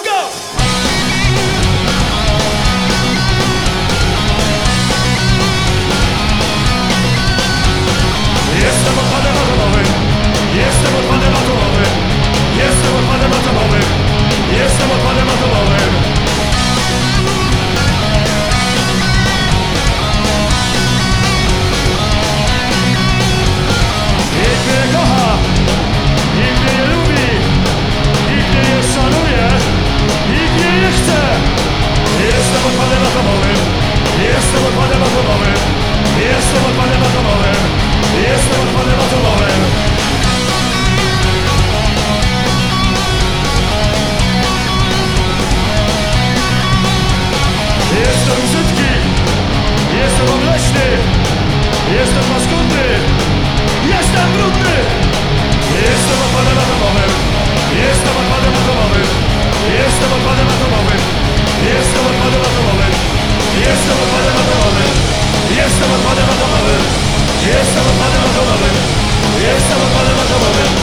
go! Jestem odpadem atomowym. Jestem odpadem atomowym. Jestem odpadem atomowym. Jestem odpadem atomowym. Nikt mnie nie kocha, nikt mnie nie lubi, nikt mnie nie szanuje, nikt mnie nie chce. Jestem odpadem atomowym. Jestem odpadem atomowym. Jestem odpadem atomowym. Jestem odpadem atomowym. Jestem brzydki, jestem obleśny, jestem paskudny, jestem brudny. Jestem odpadem atomowym. Jestem odpadem atomowym. Jestem odpadem atomowym. Jestem odpadem atomowym. Jestem odpadem atomowym. Jestem odpadem atomowym. Jestem odpadem atomowym. Jestem odpadem atomowym.